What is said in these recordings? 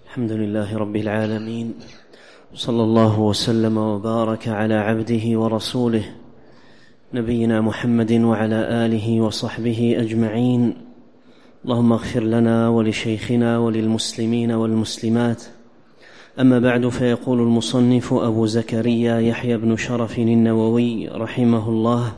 الحمد لله رب العالمين، صلى الله وسلم وبارك على عبده ورسوله نبينا محمد وعلى آله وصحبه أجمعين. اللهم اغفر لنا ولشيخنا وللمسلمين والمسلمات. أما بعد، فيقول المصنف أبو زكريا يحيى بن شرف النووي رحمه الله: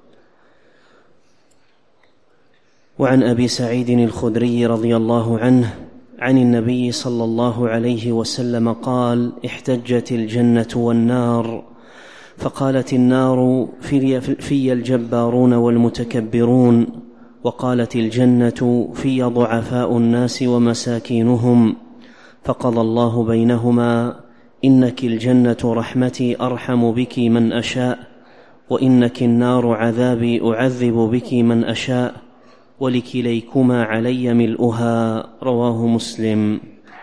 وعن أبي سعيد الخدري رضي الله عنه عن النبي صلى الله عليه وسلم قال: احتجت الجنة والنار، فقالت النار: في الجبارون والمتكبرون، وقالت الجنة: في ضعفاء الناس ومساكينهم، فقضى الله بينهما: إنك الجنة رحمتي أرحم بك من أشاء، وإنك النار عذابي أعذب بك من أشاء، ولكليكما علي ملؤها. رواه مسلم.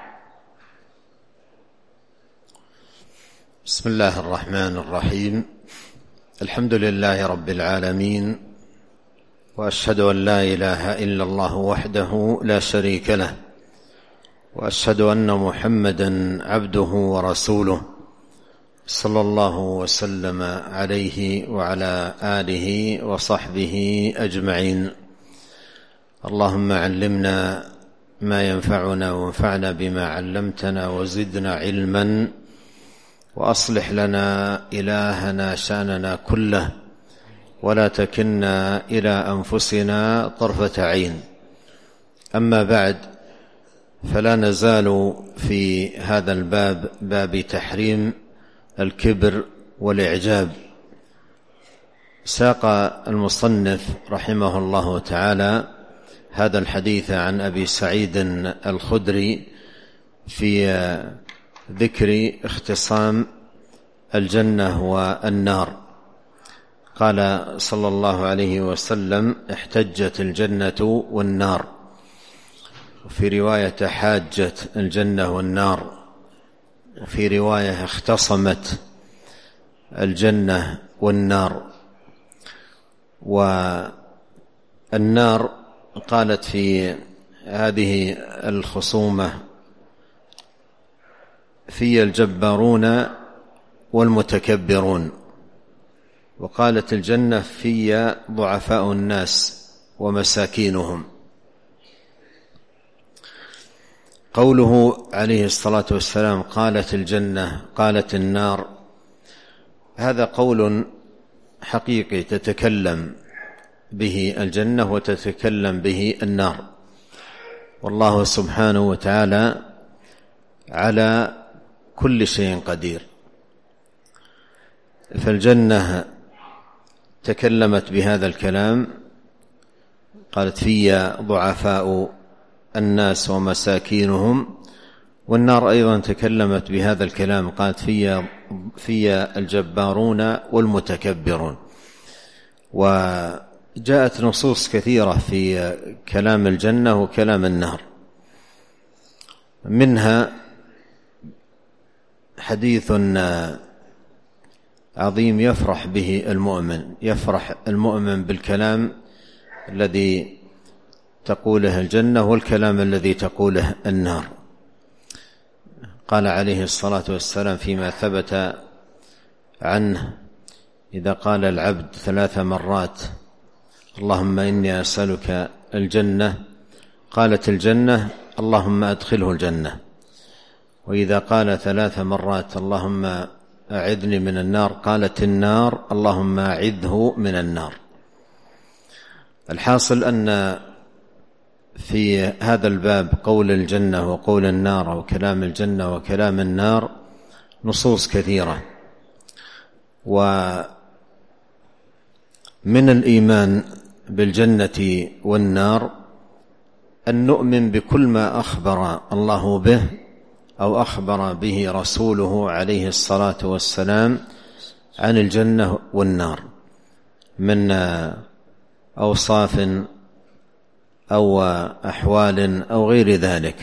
بسم الله الرحمن الرحيم. الحمد لله رب العالمين، وأشهد أن لا إله إلا الله وحده لا شريك له، وأشهد أن محمدا عبده ورسوله، صلى الله وسلم عليه وعلى آله وصحبه أجمعين. اللهم علمنا ما ينفعنا، وانفعنا بما علمتنا، وزدنا علما، وأصلح لنا إلهنا شأننا كله، ولا تكلنا إلى أنفسنا طرفة عين. أما بعد، فلا نزال في هذا الباب، باب تحريم الكبر والإعجاب. ساق المصنف رحمه الله تعالى هذا الحديث عن أبي سعيد الخدري في ذكر اختصام الجنة والنار. قال صلى الله عليه وسلم: احتجت الجنة والنار، وفي رواية حاجت الجنة والنار، وفي رواية اختصمت الجنة والنار. والنار قالت في هذه الخصومة: في الجبارون والمتكبرون، وقالت الجنة: في ضعفاء الناس ومساكينهم. قوله عليه الصلاة والسلام: قالت الجنة، قالت النار، هذا قول حقيقي تتكلم به الجنة وتتكلم به النار، والله سبحانه وتعالى على كل شيء قدير. فالجنة تكلمت بهذا الكلام، قالت: في ضعفاء الناس ومساكينهم. والنار أيضا تكلمت بهذا الكلام، قالت: في الجبارون والمتكبرون. وجاءت نصوص كثيرة في كلام الجنة وكلام النار، منها حديث عظيم يفرح به المؤمن، يفرح المؤمن بالكلام الذي تقوله الجنة والكلام الذي تقوله النار. قال عليه الصلاة والسلام فيما ثبت عنه: إذا قال العبد 3 مرات: اللهم إني أسألك الجنة، قالت الجنة: اللهم أدخله الجنة. وإذا قال 3 مرات: اللهم أعذني من النار، قالت النار: اللهم أعذه من النار. الحاصل أن في هذا الباب قول الجنة وقول النار، وكلام الجنة وكلام النار، نصوص كثيرة. ومن الإيمان بالجنة والنار أن نؤمن بكل ما أخبر الله به أو أخبر به رسوله عليه الصلاة والسلام عن الجنة والنار من أوصاف أو أحوال أو غير ذلك.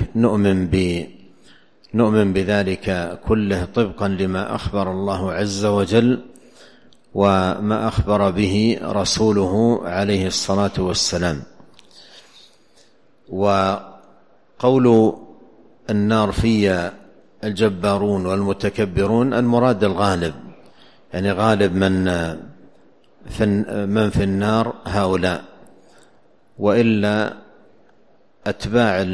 نؤمن بذلك كله طبقا لما أخبر الله عز وجل وما أخبر به رسوله عليه الصلاة والسلام. وقول النار في الجبارون والمتكبرون المراد الغالب، يعني غالب من في النار هؤلاء، وإلا أتباع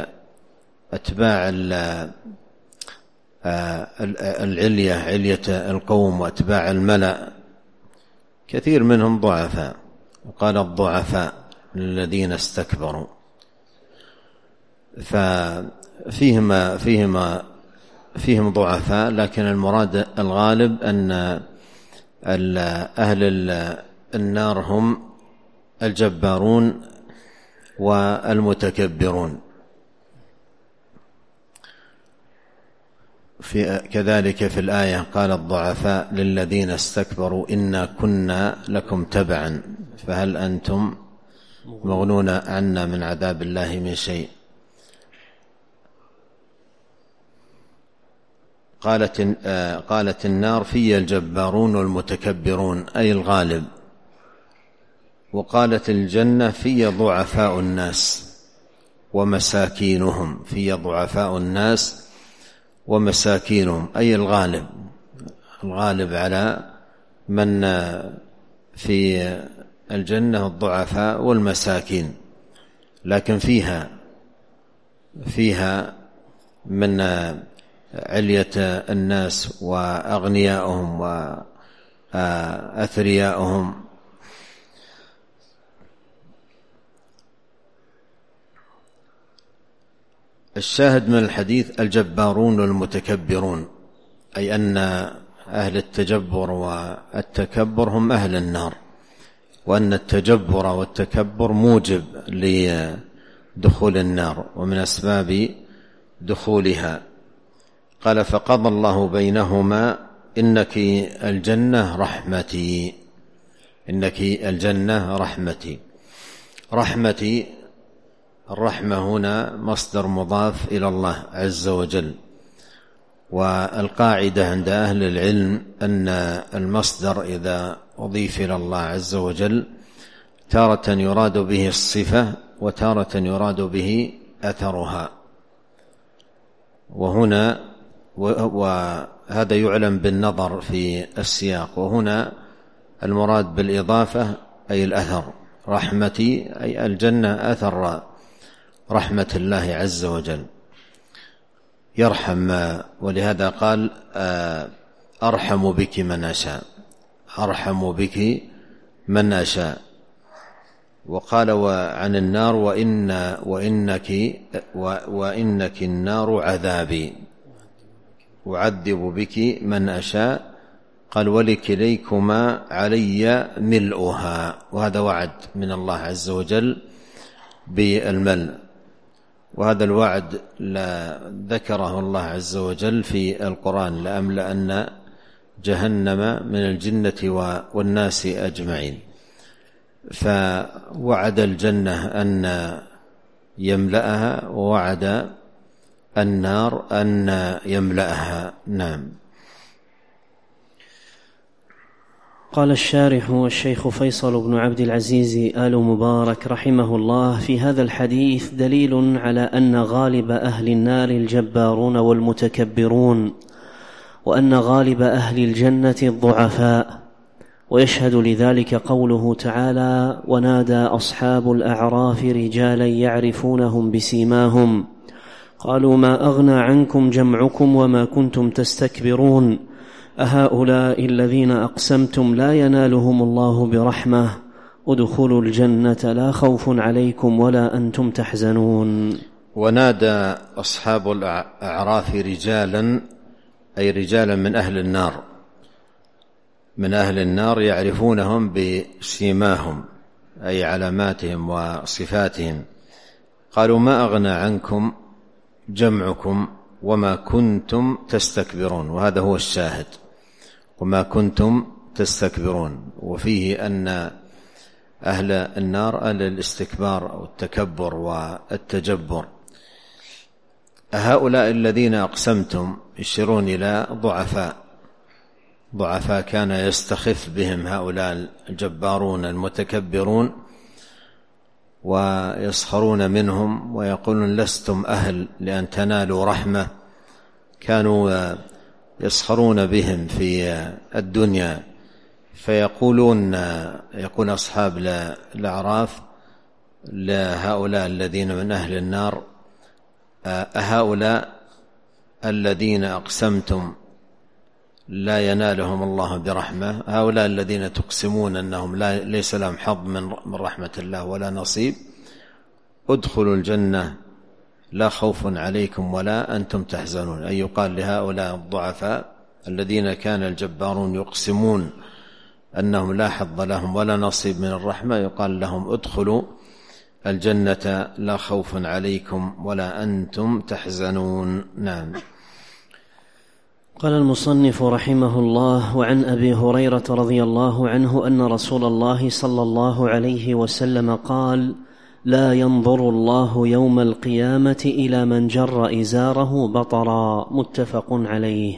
علية القوم وأتباع الملأ كثير منهم ضعفاء، وقال الضعفاء الذين استكبروا، فيهم ضعفاء، لكن المراد الغالب أن أهل النار هم الجبارون والمتكبرون. كذلك في الآية قال الضعفاء للذين استكبروا إنا كنا لكم تبعا فهل أنتم مغنون عنا من عذاب الله من شيء. قالت النار في الجبارون والمتكبرون أي الغالب، وقالت الجنة في ضعفاء الناس ومساكينهم، في ضعفاء الناس ومساكينهم أي الغالب على من في الجنة الضعفاء والمساكين، لكن فيها من علية الناس وأغنياءهم وأثرياءهم. الشاهد من الحديث الجبارون والمتكبرون، أي أن أهل التجبر والتكبر هم أهل النار، وأن التجبر والتكبر موجب لدخول النار ومن أسباب دخولها. قال فقضى الله بينهما إنك الجنة رحمتي، إنك الجنة رحمتي. رحمتي، الرحمة هنا مصدر مضاف إلى الله عز وجل، والقاعدة عند أهل العلم أن المصدر إذا أضيف إلى الله عز وجل تارة يراد به الصفة وتارة يراد به أثرها، وهذا يعلم بالنظر في السياق، وهنا المراد بالإضافة أي الأثر. رحمتي أي الجنة أثر رحمة الله عز وجل، يرحم، ولهذا قال أرحم بك من أشاء، أرحم بك من أشاء. وقال عن النار وإنك النار عذابي أعذب بك من أشاء، قال ولكليكما علي ملؤها، وهذا وعد من الله عز وجل بالملء، وهذا الوعد ذكره الله عز وجل في القرآن لأملأن جهنم من الجنة والناس أجمعين. فوعد الجنة أن يملأها، ووعد النار أن يملأها. نعم. قال الشارح الشيخ فيصل بن عبد العزيز آل مبارك رحمه الله: في هذا الحديث دليل على أن غالب أهل النار الجبارون والمتكبرون، وأن غالب أهل الجنة الضعفاء، ويشهد لذلك قوله تعالى: ونادى أصحاب الأعراف رجالا يعرفونهم بسيماهم قالوا ما أغنى عنكم جمعكم وما كنتم تستكبرون أهؤلاء الذين أقسمتم لا ينالهم الله برحمة ادخلوا الجنة لا خوف عليكم ولا أنتم تحزنون. ونادى أصحاب الأعراف رجالا، أي رجالا من أهل النار، من أهل النار يعرفونهم بسيماهم أي علاماتهم وصفاتهم. قالوا ما أغنى عنكم جمعكم وما كنتم تستكبرون، وهذا هو الشاهد، وما كنتم تستكبرون، وفيه أن أهل النار أهل الاستكبار والتكبر والتجبر. هؤلاء الذين أقسمتم يشيرون إلى ضعفاء كان يستخف بهم هؤلاء الجبارون المتكبرون، ويسخرون منهم ويقولون لستم أهل لأن تنالوا رحمة. كانوا يسخرون بهم في الدنيا، يقول أصحاب الأعراف لهؤلاء الذين من أهل النار: أهؤلاء الذين أقسمتم لا ينالهم الله برحمة، هؤلاء الذين تقسمون أنهم ليس لهم حظ من رحمة الله ولا نصيب، ادخلوا الجنة لا خوف عليكم ولا أنتم تحزنون. أي يقال لهؤلاء الضعفاء الذين كان الجبارون يقسمون أنهم لا حظ لهم ولا نصيب من الرحمة، يقال لهم ادخلوا الجنة لا خوف عليكم ولا أنتم تحزنون. نعم. قال المصنف رحمه الله: وعن أبي هريرة رضي الله عنه أن رسول الله صلى الله عليه وسلم قال: لا ينظر الله يوم القيامة إلى من جر إزاره بطرا. متفق عليه.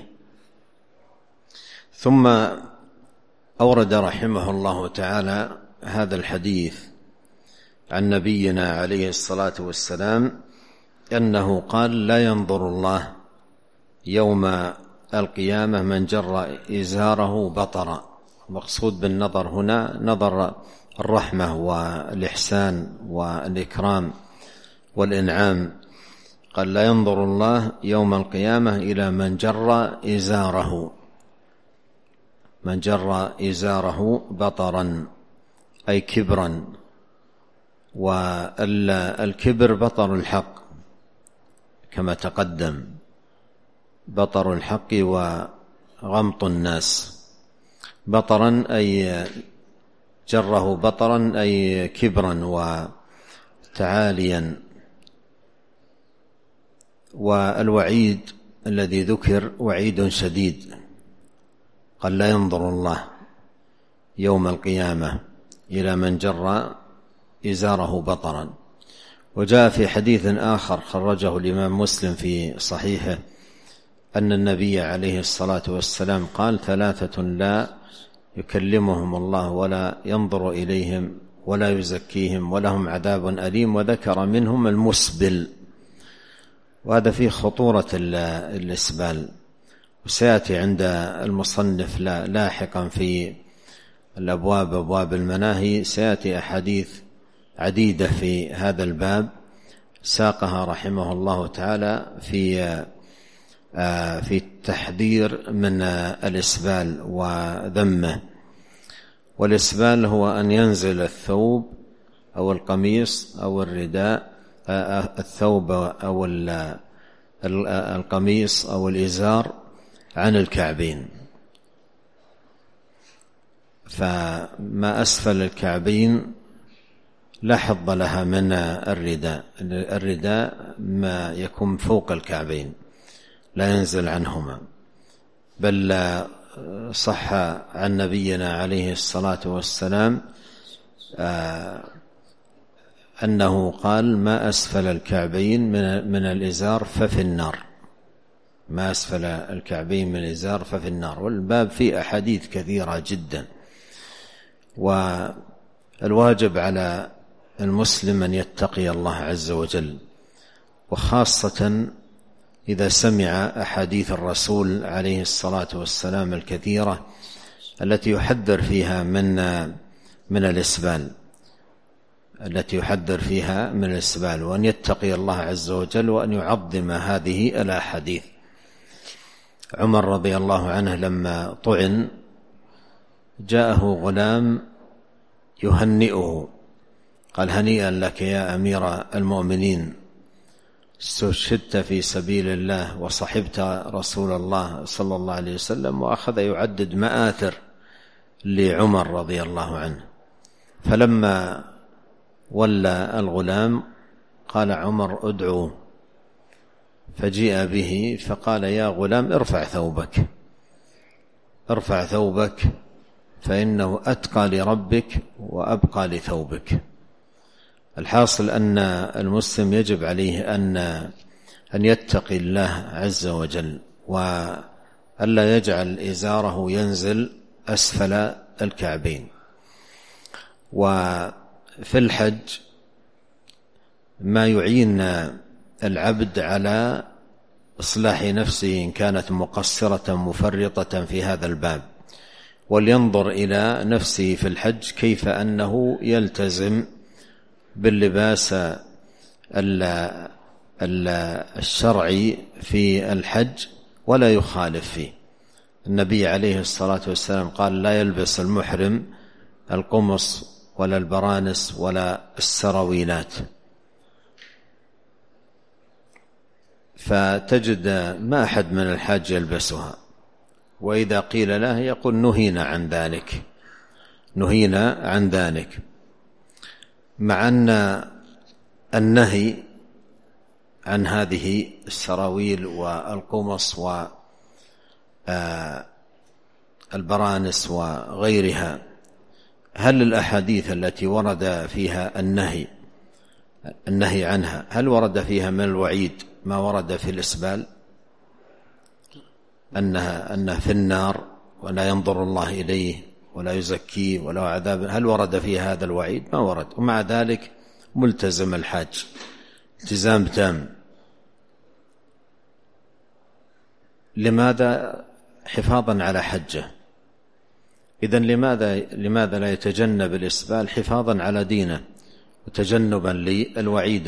ثم أورد رحمه الله تعالى هذا الحديث عن نبينا عليه الصلاة والسلام أنه قال: لا ينظر الله يوم القيامة من جر إزاره بطرا. المقصود بالنظر هنا نظر الرحمة والإحسان والإكرام والإنعام. قال: لا ينظر الله يوم القيامة إلى من جر إزاره بطرا، أي كبرا. والكبر بطر الحق كما تقدم، بطر الحق وغمط الناس. بطرا أي جره بطرا أي كبرا وتعاليا. والوعيد الذي ذكر وعيد شديد. قال: لا ينظر الله يوم القيامة إلى من جر إزاره بطرا. وجاء في حديث آخر خرجه الإمام مسلم في صحيحه أن النبي عليه الصلاة والسلام قال: 3 لا يكلمهم الله ولا ينظر إليهم ولا يزكيهم ولهم عذاب أليم، وذكر منهم المسبل. وهذا فيه خطورة الإسبال، وسيأتي عند المصنف لاحقا في أبواب المناهي، سيأتي أحاديث عديدة في هذا الباب ساقها رحمه الله تعالى في التحذير من الإسبال وذمه. والإسبال هو أن ينزل الثوب أو القميص أو الرداء، الثوب أو القميص أو الإزار عن الكعبين. فما أسفل الكعبين لا حظ لها من الرداء ما يكون فوق الكعبين لا ينزل عنهما. بل صح عن نبينا عليه الصلاة والسلام أنه قال: ما أسفل الكعبين من الإزار ففي النار. ما أسفل الكعبين من الإزار ففي النار. والباب فيه أحاديث كثيرة جدا. والواجب على المسلم أن يتقي الله عز وجل، وخاصة إذا سمع أحاديث الرسول عليه الصلاة والسلام الكثيرة التي يحذر فيها من الإسبال، وأن يتقي الله عز وجل وأن يعظم هذه الأحاديث. عمر رضي الله عنه لما طعن جاءه غلام يهنئه، قال: هنيئا لك يا أمير المؤمنين، استشهدت في سبيل الله وصحبت رسول الله صلى الله عليه وسلم. وأخذ يعدد مآثر لعمر رضي الله عنه. فلما ولى الغلام قال عمر: ادعوه. فجيء به فقال: يا غلام ارفع ثوبك فإنه أتقى لربك وأبقى لثوبك. الحاصل أن المسلم يجب عليه أن يتقي الله عز وجل، وألا يجعل إزاره ينزل أسفل الكعبين. وفي الحج ما يعين العبد على إصلاح نفسه إن كانت مقصرة مفرطة في هذا الباب، ولينظر إلى نفسه في الحج كيف أنه يلتزم باللباس الشرعي في الحج ولا يخالف فيه. النبي عليه الصلاة والسلام قال: لا يلبس المحرم القمص ولا البرانس ولا السراويلات. فتجد ما أحد من الحاج يلبسها، وإذا قيل له يقول: نهينا عن ذلك، نهينا عن ذلك، مع أن النهي عن هذه السراويل والقمص والبرانس وغيرها، هل الأحاديث التي ورد فيها النهي عنها هل ورد فيها من الوعيد ما ورد في الإسبال، أنها في النار ولا ينظر الله إليه ولا يزكيه ولا عذاب؟ هل ورد فيها هذا الوعيد؟ ما ورد. ومع ذلك ملتزم الحاج التزام تام. لماذا؟ حفاظا على حجه. إذن لماذا لا يتجنب الإسبال حفاظا على دينه وتجنبا للوعيد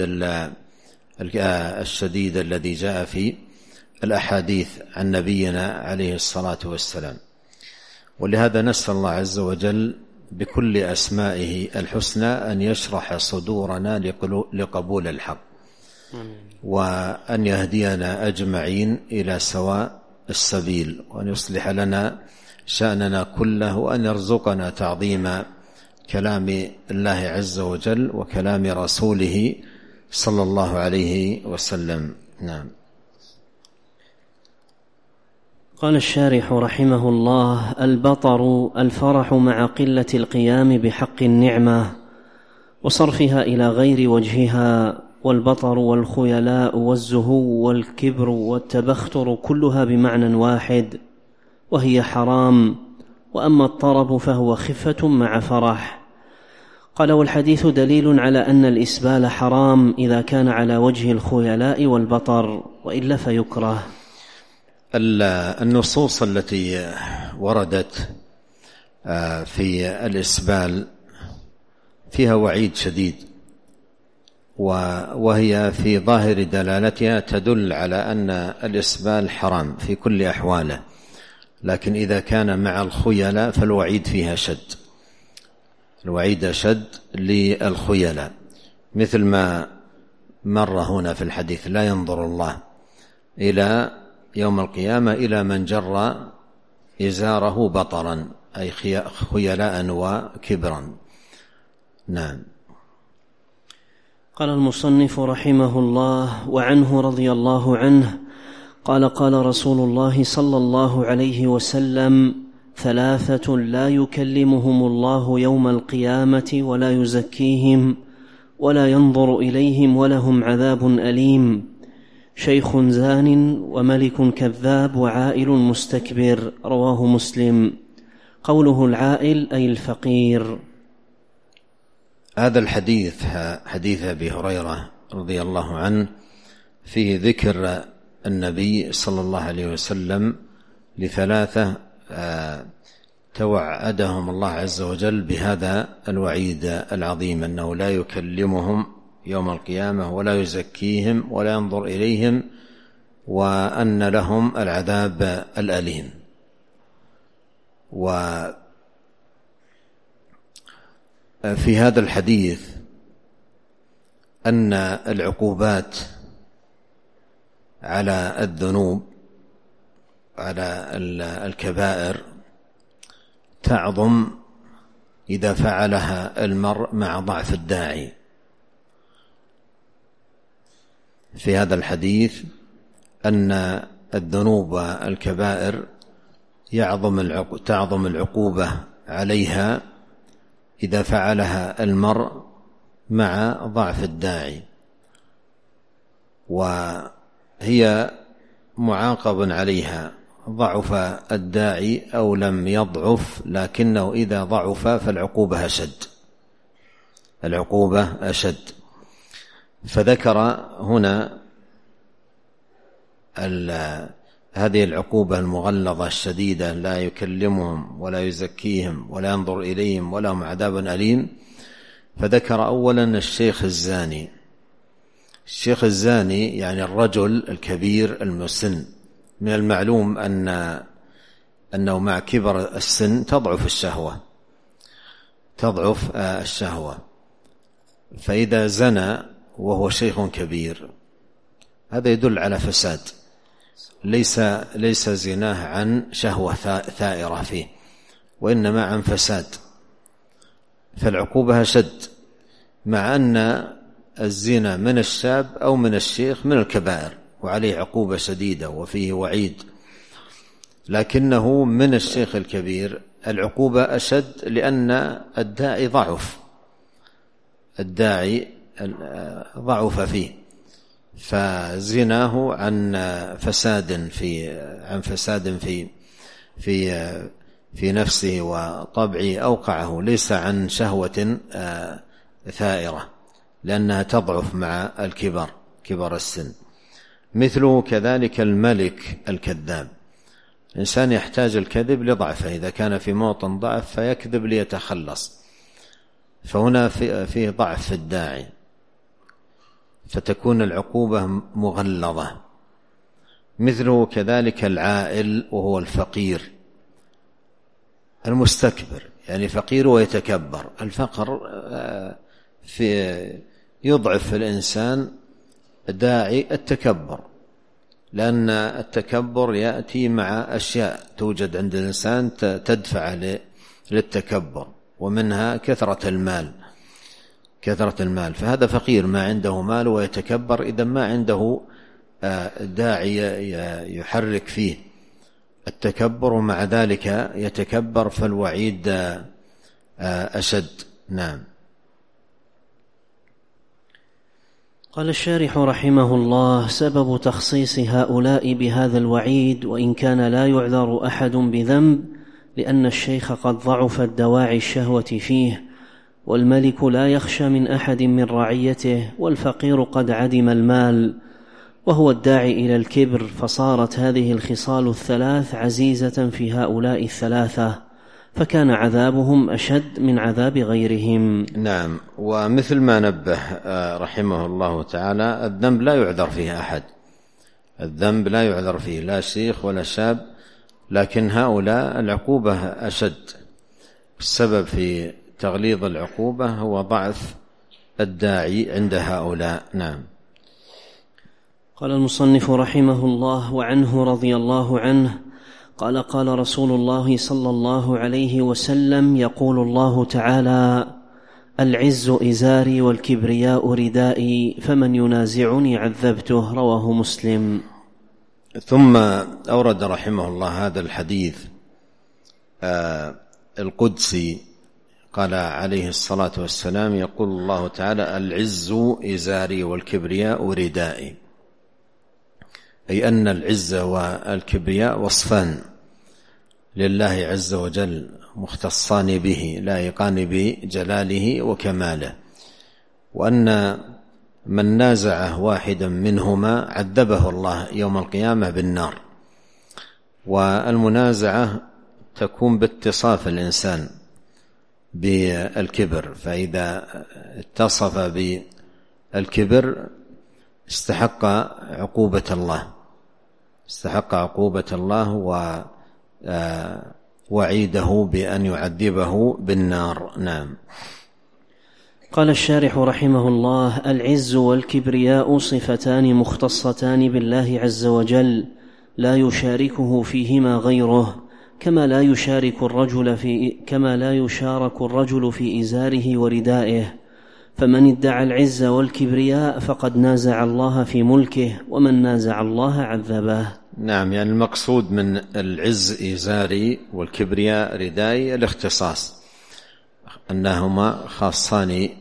الشديد الذي جاء في الأحاديث عن نبينا عليه الصلاة والسلام؟ ولهذا نسأل الله عز وجل بكل أسمائه الحسنى أن يشرح صدورنا لقبول الحق، وأن يهدينا أجمعين إلى سواء السبيل، وأن يصلح لنا شأننا كله، وأن يرزقنا تعظيم كلام الله عز وجل وكلام رسوله صلى الله عليه وسلم. نعم. قال الشارح رحمه الله: البطر الفرح مع قلة القيام بحق النعمة وصرفها إلى غير وجهها، والبطر والخيلاء والزهو والكبر والتبختر كلها بمعنى واحد، وهي حرام. وأما الطرب فهو خفة مع فرح. قال: والحديث دليل على أن الإسبال حرام إذا كان على وجه الخيلاء والبطر، وإلا فيكره. النصوص التي وردت في الإسبال فيها وعيد شديد، وهي في ظاهر دلالتها تدل على أن الإسبال حرام في كل أحواله، لكن إذا كان مع الخيلاء فالوعيد فيها شد، الوعيد أشد للخيلاء، مثل ما مر هنا في الحديث: لا ينظر الله إلى يوم القيامة إلى من جر إزاره بطرا، أي خيلاء وكبرا. نعم. قال المصنف رحمه الله: وعنه رضي الله عنه قال: قال رسول الله صلى الله عليه وسلم: ثلاثة لا يكلمهم الله يوم القيامة ولا يزكيهم ولا ينظر إليهم ولهم عذاب أليم: شيخ زان وملك كذاب وعائل مستكبر. رواه مسلم. قوله العائل أي الفقير. هذا الحديث حديث أبي هريرة رضي الله عنه فيه ذكر النبي صلى الله عليه وسلم لثلاثة توعدهم الله عز وجل بهذا الوعيد العظيم، أنه لا يكلمهم يوم القيامة ولا يزكيهم ولا ينظر إليهم، وأن لهم العذاب الأليم. وفي هذا الحديث أن العقوبات على الذنوب على الكبائر تعظم إذا فعلها المرء مع ضعف الداعي. في هذا الحديث أن الذنوب والكبائر تعظم العقوبة عليها إذا فعلها المرء مع ضعف الداعي، وهي معاقب عليها ضعف الداعي أو لم يضعف، لكنه إذا ضعف فالعقوبة أشد، العقوبة أشد. فذكر هنا هذه العقوبة المغلظة الشديدة، لا يكلمهم ولا يزكيهم ولا ينظر إليهم ولهم عذاب أليم. فذكر أولا الشيخ الزاني. الشيخ الزاني يعني الرجل الكبير المسن. من المعلوم أنه مع كبر السن تضعف الشهوة، فإذا زنى وهو شيخ كبير هذا يدل على فساد، ليس زناه عن شهوة ثائرة فيه، وإنما عن فساد، فالعقوبة أشد، مع أن الزنا من الشاب أو من الشيخ من الكبائر وعليه عقوبة شديدة وفيه وعيد، لكنه من الشيخ الكبير العقوبة أشد، لأن الداعي ضعف فيه، فزناه عن فساد في نفسه وطبعه أوقعه، ليس عن شهوة ثائرة، لأنها تضعف مع كبر السن. مثله كذلك الملك الكذاب. الإنسان يحتاج الكذب لضعفه، إذا كان في موطن ضعف فيكذب ليتخلص، فهنا فيه ضعف في الداعي، فتكون العقوبة مغلظة. مثله كذلك العائل وهو الفقير المستكبر، يعني فقير ويتكبر. الفقر يضعف في الإنسان داعي التكبر، لأن التكبر يأتي مع أشياء توجد عند الإنسان تدفع للتكبر، ومنها كثرة المال، فهذا فقير ما عنده مال ويتكبر، إذا ما عنده داعي يحرك فيه التكبر، ومع ذلك يتكبر، فالوعيد أشد. نعم. قال الشارح رحمه الله: سبب تخصيص هؤلاء بهذا الوعيد وإن كان لا يعذر أحد بذنب، لأن الشيخ قد ضعفت دواعي الشهوة فيه، والملك لا يخشى من أحد من رعيته، والفقير قد عدم المال، وهو الداعي إلى الكبر، فصارت هذه الخصال الثلاث عزيزة في هؤلاء الثلاثة، فكان عذابهم أشد من عذاب غيرهم. نعم. ومثل ما نبه رحمه الله تعالى، الذنب لا يعذر فيه أحد، الذنب لا يعذر فيه لا شيخ ولا شاب، لكن هؤلاء العقوبة أشد. السبب في تغليظ العقوبة هو ضعف الداعي عند هؤلاء. نعم. قال المصنف رحمه الله: وعنه رضي الله عنه قال: قال رسول الله صلى الله عليه وسلم: يقول الله تعالى: العز إزاري والكبرياء ردائي، فمن ينازعني عذبته. رواه مسلم. ثم أورد رحمه الله هذا الحديث القدسي، قال عليه الصلاة والسلام: يقول الله تعالى: العز إزاري والكبرياء ردائي، أي أن العز والكبرياء وصفان لله عز وجل مختصان به، لائقان بجلاله وكماله، وأن من نازعه واحدا منهما عذبه الله يوم القيامة بالنار. والمنازعة تكون باتصاف الإنسان بالكبر، فإذا اتصف بالكبر استحق عقوبة الله ووعيده بأن يعذبه بالنار. نعم. قال الشارح رحمه الله: العز والكبرياء صفتان مختصتان بالله عز وجل، لا يشاركه فيهما غيره، كما لا يشارك الرجل في إزاره وردائه. فمن ادعى العز والكبرياء فقد نازع الله في ملكه، ومن نازع الله عذبه. نعم. يعني المقصود من العز إزاري والكبرياء ردائي الاختصاص، أنهما خاصان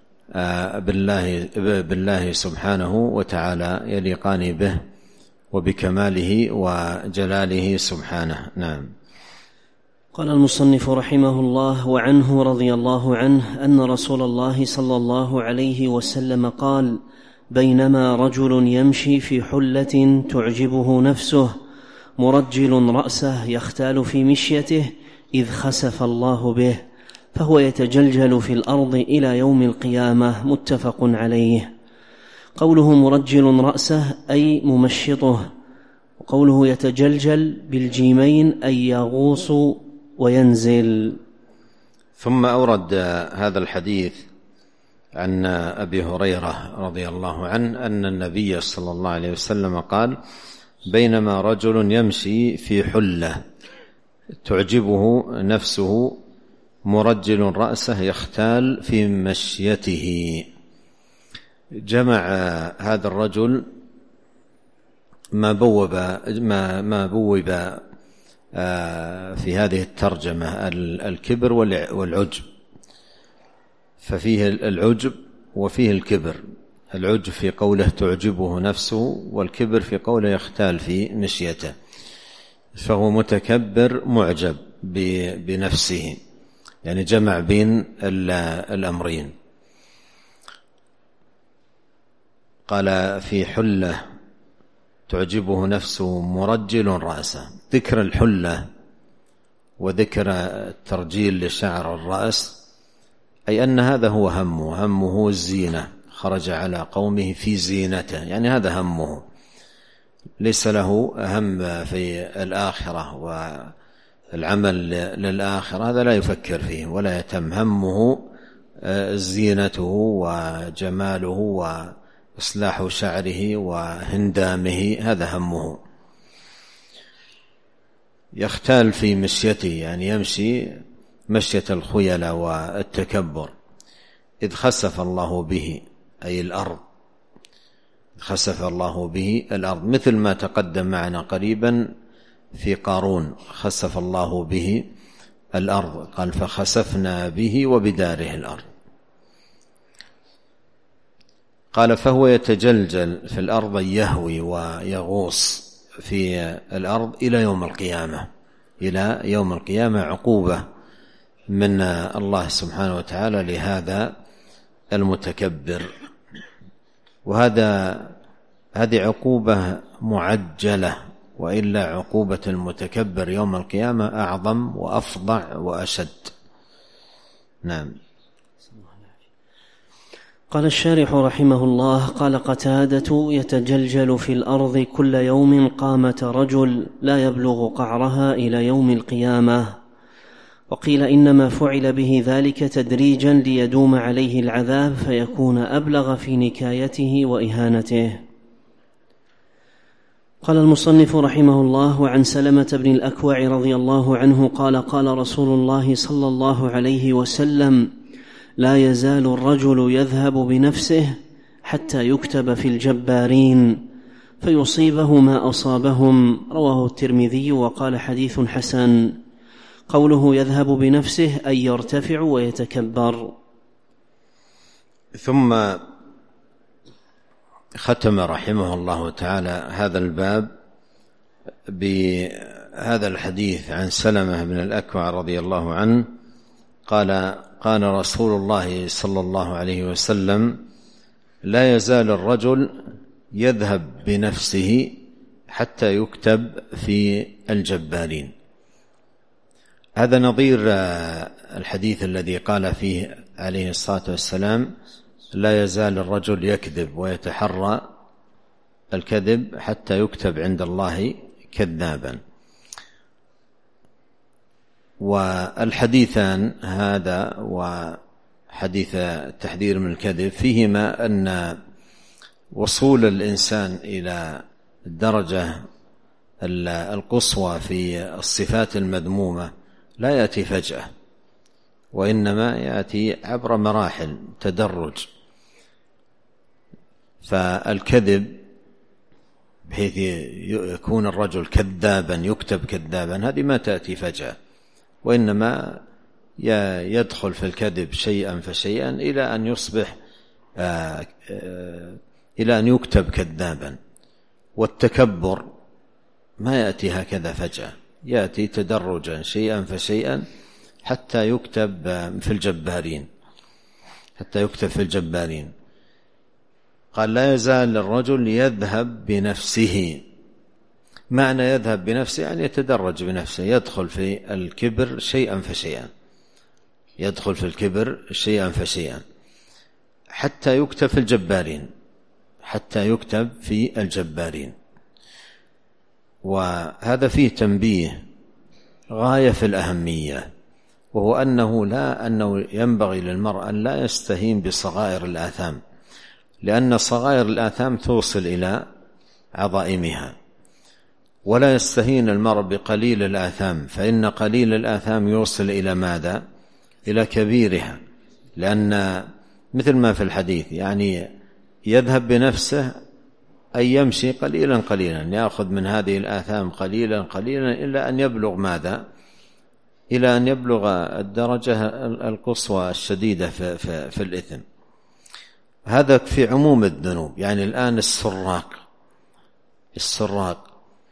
بالله سبحانه وتعالى، يليقان به وبكماله وجلاله سبحانه. نعم. قال المصنف رحمه الله: وعنه رضي الله عنه أن رسول الله صلى الله عليه وسلم قال: بينما رجل يمشي في حلة تعجبه نفسه مرجل رأسه يختال في مشيته إذ خسف الله به، فهو يتجلجل في الأرض إلى يوم القيامة. متفق عليه. قوله مرجل رأسه أي ممشطه، وقوله يتجلجل بالجيمين أي يغوص وينزل. ثم أورد هذا الحديث عن أبي هريرة رضي الله عنه أن النبي صلى الله عليه وسلم قال: بينما رجل يمشي في حلة تعجبه نفسه مرجل رأسه يختال في مشيته. جمع هذا الرجل ما بوب في هذه الترجمة: الكبر والعجب، ففيه العجب وفيه الكبر. العجب في قوله تعجبه نفسه، والكبر في قوله يختال في مشيته، فهو متكبر معجب بنفسه، يعني جمع بين الأمرين. قال في حلة تعجبه نفسه مرجل رأسه. ذكر الحلة وذكر الترجيل لشعر الرأس أي أن هذا هو همه الزينة، خرج على قومه في زينته، يعني هذا همه، ليس له هم في الآخرة والعمل للآخرة، هذا لا يفكر فيه ولا يتم. همه زينته وجماله وإصلاح شعره وهندامه، هذا همه. يختال في مشيته يعني يمشي مشية الخيلة والتكبر. إذ خسف الله به أي الأرض، خسف الله به الأرض، مثل ما تقدم معنا قريبا في قارون: خسف الله به الأرض، قال فخسفنا به وبداره الأرض. قال فهو يتجلجل في الأرض يهوي ويغوص في الأرض إلى يوم القيامة. إلى يوم القيامة عقوبة من الله سبحانه وتعالى لهذا المتكبر، هذه عقوبة معجلة، وإلا عقوبة المتكبر يوم القيامة أعظم وأفظع وأشد. نعم. قال الشارح رحمه الله: قال قتادة: يتجلجل في الأرض كل يوم قامة رجل لا يبلغ قعرها إلى يوم القيامة. وقيل إنما فعل به ذلك تدريجا ليدوم عليه العذاب فيكون أبلغ في نكايته وإهانته. قال المصنف رحمه الله: وعن سلمة بن الأكوع رضي الله عنه قال: قال رسول الله صلى الله عليه وسلم: لا يزال الرجل يذهب بنفسه حتى يكتب في الجبارين فيصيبه ما أصابهم. رواه الترمذي وقال حديث حسن. قوله يذهب بنفسه أي يرتفع ويتكبر. ثم ختم رحمه الله تعالى هذا الباب بهذا الحديث عن سلمة بن الأكوع رضي الله عنه قال: قال رسول الله صلى الله عليه وسلم: لا يزال الرجل يذهب بنفسه حتى يكتب في الجبارين. هذا نظير الحديث الذي قال فيه عليه الصلاة والسلام: لا يزال الرجل يكذب ويتحرى الكذب حتى يكتب عند الله كذابا. والحديثان هذا وحديث التحذير من الكذب فيهما أن وصول الإنسان إلى الدرجة القصوى في الصفات المذمومة لا يأتي فجأة، وإنما يأتي عبر مراحل تدرج. فالكذب بحيث يكون الرجل كذابا يكتب كذابا هذه ما تأتي فجأة، وإنما يدخل في الكذب شيئا فشيئا إلى أن يصبح إلى أن يكتب كذابا. والتكبر ما يأتي هكذا فجأة، يأتي تدرجا شيئا فشيئا حتى يكتب في الجبارين، حتى يكتب في الجبارين. قال لا يزال الرجل يذهب بنفسه. معنى يذهب بنفسه يعني يتدرج بنفسه، يدخل في الكبر شيئا فشيئا، يدخل في الكبر شيئا فشيئا حتى يكتب في الجبارين، حتى يكتب في الجبارين. وهذا فيه تنبيه غاية في الأهمية، وهو أنه ينبغي للمرء أن لا يستهين بصغائر الآثام، لأن صغائر الآثام توصل إلى عظائمها، ولا يستهين المرء بقليل الآثام، فإن قليل الآثام يوصل إلى ماذا؟ إلى كبيرها. لأن مثل ما في الحديث يعني يذهب بنفسه أي يمشي قليلا قليلا، يأخذ من هذه الآثام قليلا قليلا إلى أن يبلغ ماذا؟ إلى أن يبلغ الدرجة القصوى الشديدة في الإثم. هذا في عموم الذنوب. يعني الآن السراق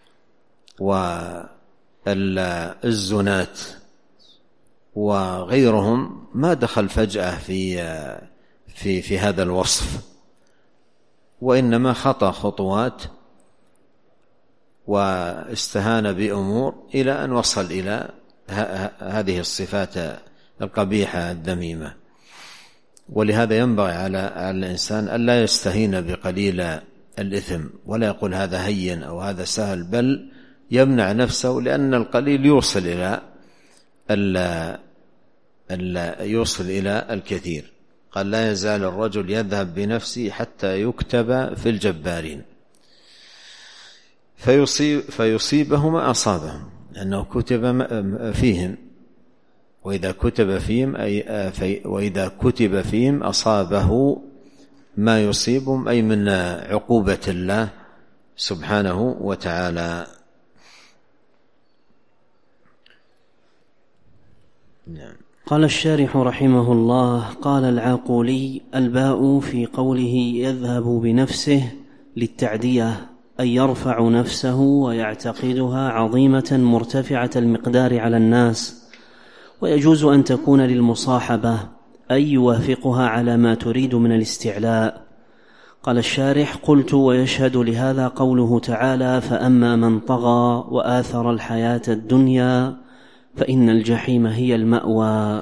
والزنات وغيرهم ما دخل فجأة في هذا الوصف، وإنما خطى خطوات واستهان بأمور إلى أن وصل إلى هذه الصفات القبيحة الذميمة. ولهذا ينبغي على الإنسان ألا يستهين بقليل الإثم، ولا يقول هذا هين أو هذا سهل، بل يمنع نفسه، لأن القليل يوصل إلى الكثير. قال لا يزال الرجل يذهب بنفسه حتى يكتب في الجبارين فيصيبه ما أصابهم، لأنه كتب فيهم، وإذا كتب فيهم أصابه ما يصيبهم، أي من عقوبة الله سبحانه وتعالى. نعم. قال الشارح رحمه الله: قال العاقولي: الباء في قوله يذهب بنفسه للتعدية، أي يرفع نفسه ويعتقدها عظيمة مرتفعة المقدار على الناس، ويجوز أن تكون للمصاحبة، أي يوافقها على ما تريد من الاستعلاء. قال الشارح: قلت: ويشهد لهذا قوله تعالى: فأما من طغى وآثر الحياة الدنيا فإن الجحيم هي المأوى.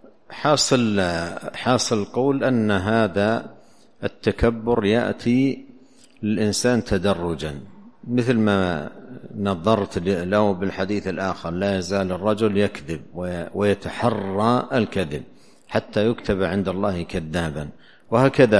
حاصل قول أن هذا التكبر يأتي للإنسان تدرجا، مثل ما نظرت له بالحديث الآخر: لا يزال الرجل يكذب ويتحرى الكذب حتى يكتب عند الله كذابا. وهكذا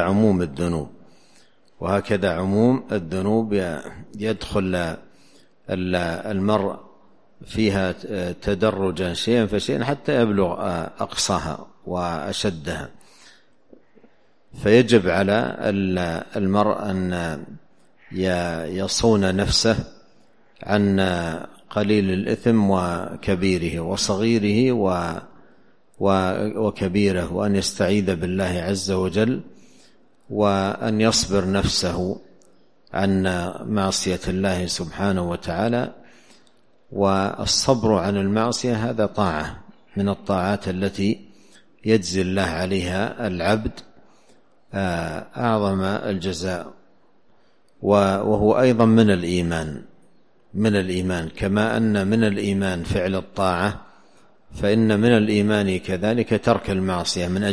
عموم الذنوب يدخل المرء فيها تدرجا شيئا فشيئا حتى يبلغ أقصاها وأشدها. فيجب على المرء أن يصون نفسه عن قليل الإثم وكبيره وصغيره وكبيره، وأن يستعيذ بالله عز وجل، وأن يصبر نفسه عن معصية الله سبحانه وتعالى. والصبر عن المعصية هذا طاعة من الطاعات التي يجزي الله عليها العبد أعظم الجزاء، وهو أيضا من الإيمان كما أن من الإيمان فعل الطاعة، فإن من الإيمان كذلك ترك المعصية من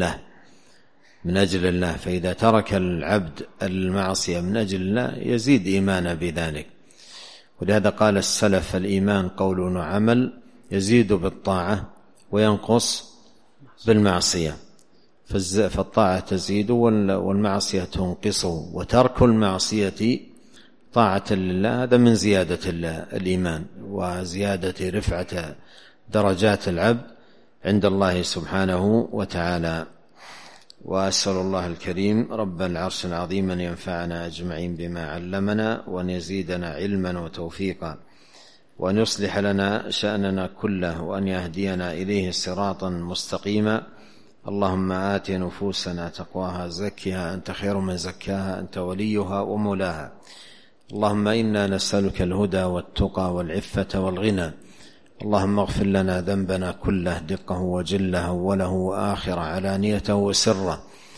أجل الله. فإذا ترك العبد المعصية من أجل الله يزيد إيمانا بذلك. ولهذا قال السلف: الإيمان قول وعمل، يزيد بالطاعة وينقص بالمعصية. فالطاعة تزيد والمعصية تنقص، وترك المعصية طاعة لله هذا من زيادة الإيمان وزيادة رفعة درجات العبد عند الله سبحانه وتعالى. وأسأل الله الكريم رب العرش العظيم أن ينفعنا أجمعين بما علمنا، وأن يزيدنا علما وتوفيقا، وأن يصلح لنا شأننا كله، وأن يهدينا إليه صراطا مستقيما. اللهم آت نفوسنا تقواها، زكها أنت خير من زكاها، أنت وليها ومولاها. اللهم إنا نسألك الهدى والتقى والعفة والغنى. اللهم اغفر لنا ذنبنا كله، دقه وجله، وله وآخره، علانيته وسره.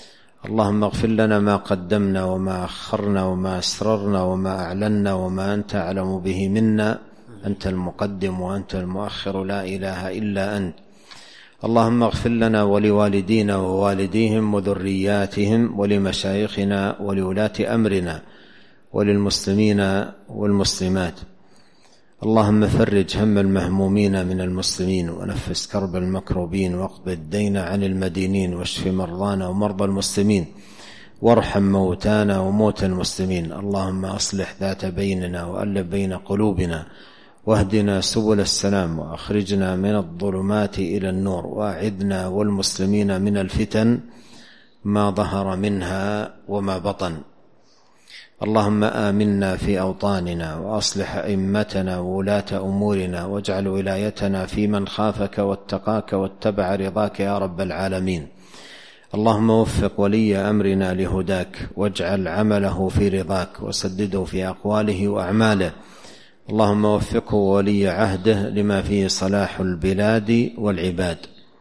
اللهم اغفر لنا ما قدمنا وما أخرنا وما أسررنا وما أعلنا وما أنت أعلم به منا، أنت المقدم وأنت المؤخر، لا إله إلا أنت. اللهم اغفر لنا ولوالدينا ووالديهم وذرياتهم ولمشايخنا ولولاة أمرنا وللمسلمين والمسلمات. اللهم فرج هم المهمومين من المسلمين ونفس كرب المكروبين واقض الدين عن المدينين واشف مرضانا ومرضى المسلمين وارحم موتانا وموتى المسلمين. اللهم أصلح ذات بيننا وألف بين قلوبنا واهدنا سبل السلام وأخرجنا من الظلمات إلى النور وأعذنا والمسلمين من الفتن ما ظهر منها وما بطن. اللهم آمنا في أوطاننا وأصلح أئمتنا وولاة أمورنا واجعل ولايتنا في من خافك واتقاك واتبع رضاك يا رب العالمين. اللهم وفق ولي أمرنا لهداك واجعل عمله في رضاك وسدده في أقواله وأعماله. اللهم وفقه ولي عهده لما فيه صلاح البلاد والعباد.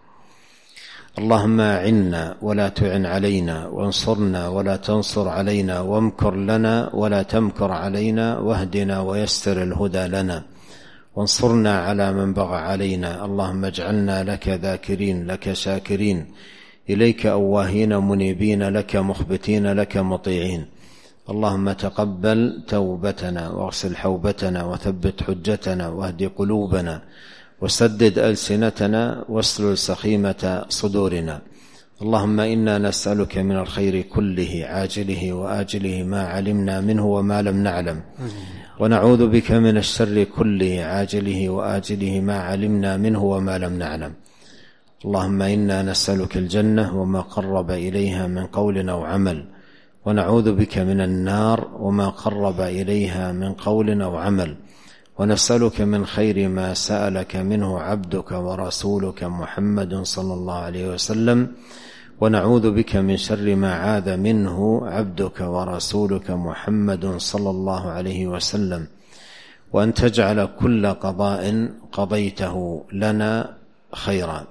اللهم أعنا ولا تعن علينا وانصرنا ولا تنصر علينا وامكر لنا ولا تمكر علينا واهدنا ويسر الهدى لنا وانصرنا على من بغى علينا. اللهم اجعلنا لك ذاكرين لك شاكرين إليك أواهين منيبين لك مخبتين لك مطيعين. اللهم تقبل توبتنا واغسل حوبتنا وثبت حجتنا واهد قلوبنا وسدد ألسنتنا واسلل سخيمة صدورنا. اللهم إنا نسألك من الخير كله عاجله وآجله ما علمنا منه وما لم نعلم، ونعوذ بك من الشر كله عاجله وآجله ما علمنا منه وما لم نعلم. اللهم إنا نسألك الجنة وما قرب إليها من قول أو عمل، ونعوذ بك من النار وما قرب إليها من قول أو عمل، ونسألك من خير ما سألك منه عبدك ورسولك محمد صلى الله عليه وسلم، ونعوذ بك من شر ما عاذ منه عبدك ورسولك محمد صلى الله عليه وسلم، وأن تجعل كل قضاء قضيته لنا خيرا.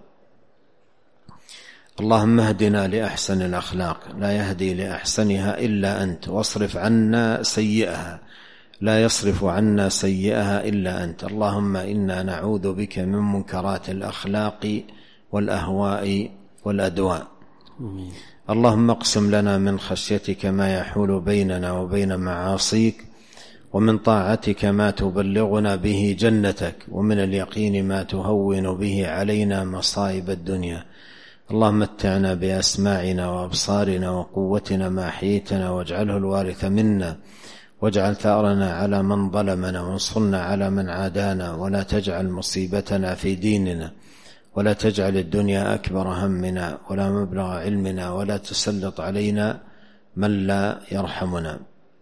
اللهم اهدنا لأحسن الأخلاق لا يهدي لأحسنها إلا أنت، واصرف عنا سيئها لا يصرف عنا سيئها إلا أنت. اللهم إنا نعوذ بك من منكرات الأخلاق والأهواء والأدواء. اللهم اقسم لنا من خشيتك ما يحول بيننا وبين معاصيك، ومن طاعتك ما تبلغنا به جنتك، ومن اليقين ما تهون به علينا مصائب الدنيا. اللهم متعنا بأسماعنا وأبصارنا وقوتنا ما أحييتنا، واجعله الوارث منا، واجعل ثأرنا على من ظلمنا، وانصرنا على من عادانا، ولا تجعل مصيبتنا في ديننا، ولا تجعل الدنيا أكبر همنا ولا مبلغ علمنا، ولا تسلط علينا من لا يرحمنا.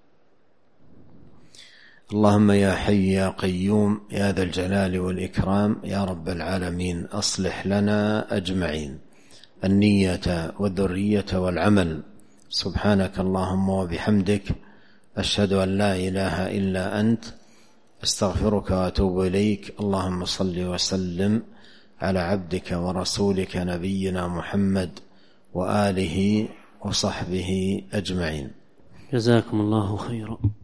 اللهم يا حي يا قيوم يا ذا الجلال والإكرام يا رب العالمين، أصلح لنا أجمعين النية والذرية والعمل. سبحانك اللهم وبحمدك، أشهد أن لا إله إلا أنت، أستغفرك وأتوب إليك. اللهم صل وسلم على عبدك ورسولك نبينا محمد وآله وصحبه أجمعين. جزاكم الله خيرا.